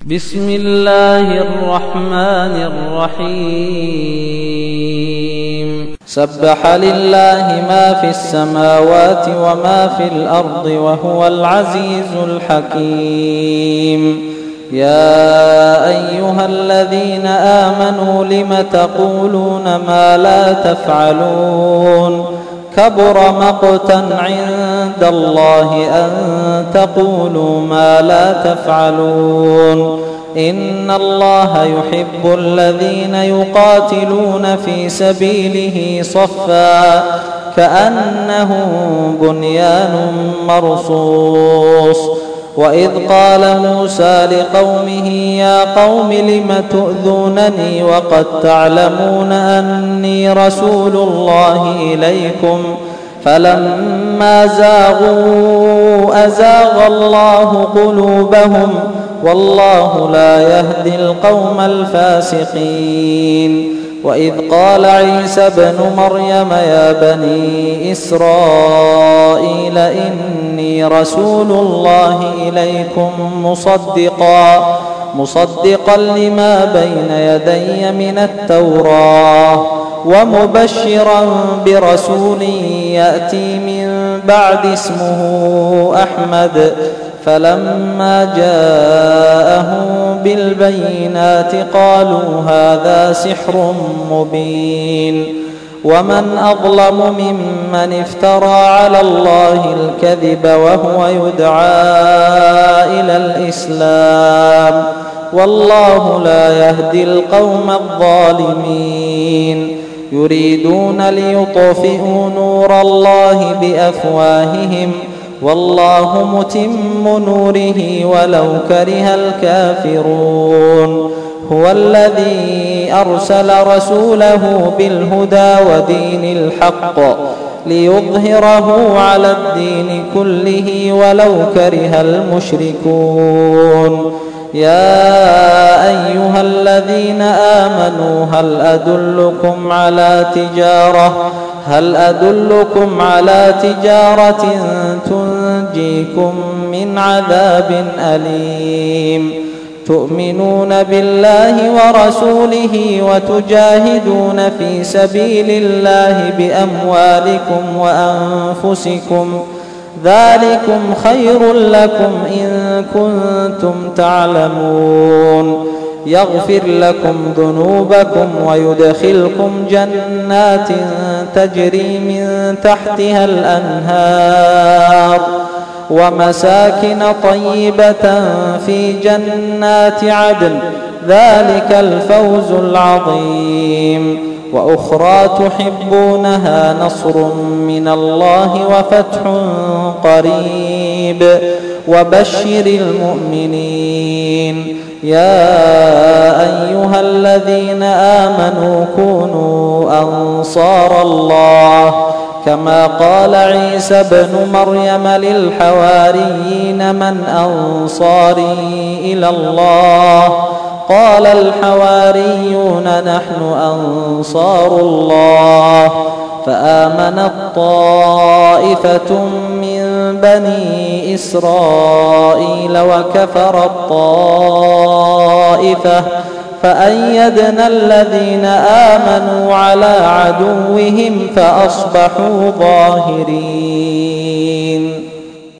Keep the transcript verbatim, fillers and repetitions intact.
بسم الله الرحمن الرحيم سبح لله ما في السماوات وما في الأرض وهو العزيز الحكيم يا أيها الذين آمنوا لم تقولون ما لا تفعلون كبر مقتا عند الله أن تقولوا ما لا تفعلون إن الله يحب الذين يقاتلون في سبيله صفا كأنهم بنيان مرصوص وإذ قال موسى لقومه يا قوم لم تؤذونني وقد تعلمون أني رسول الله إليكم فلما زاغوا أزاغ الله قلوبهم والله لا يهدي القوم الفاسقين وإذ قال عيسى ابن مريم يا بني إسرائيل إني رسول الله إليكم مصدقا مصدقا لما بين يدي من التوراة ومبشرا برسول يأتي من بعد اسمه أحمد فلما جاءهم بالبينات قالوا هذا سحر مبين ومن أظلم ممن افترى على الله الكذب وهو يدعى إلى الإسلام والله لا يهدي القوم الظالمين يريدون ليطفئوا نور الله بأفواههم والله متم نوره ولو كره الكافرون هو الذي أرسل رسوله بالهدى ودين الحق ليظهره على الدين كله ولو كره المشركون يا أيها الذين آمنوا هل أدلكم على تجارة هل أدلكم على تجارة تنجيكم من عذاب أليم تؤمنون بالله ورسوله وتجاهدون في سبيل الله بأموالكم وأنفسكم ذلكم خير لكم إن كنتم تعلمون يغفر لكم ذنوبكم ويدخلكم جنات تجري من تحتها الأنهار ومساكن طيبة في جنات عدن ذلك الفوز العظيم وأخرى تحبونها نصر من الله وفتح قريب وبشر المؤمنين يا أيها الذين آمنوا كونوا أنصار الله كما قال عيسى ابن مريم للحواريين من أنصاري إلى الله قال الحواريون نحن أنصار الله فآمنت طائفة من بني إسرائيل وكفرت طائفة فأيدنا الذين آمنوا على عدوهم فأصبحوا ظاهرين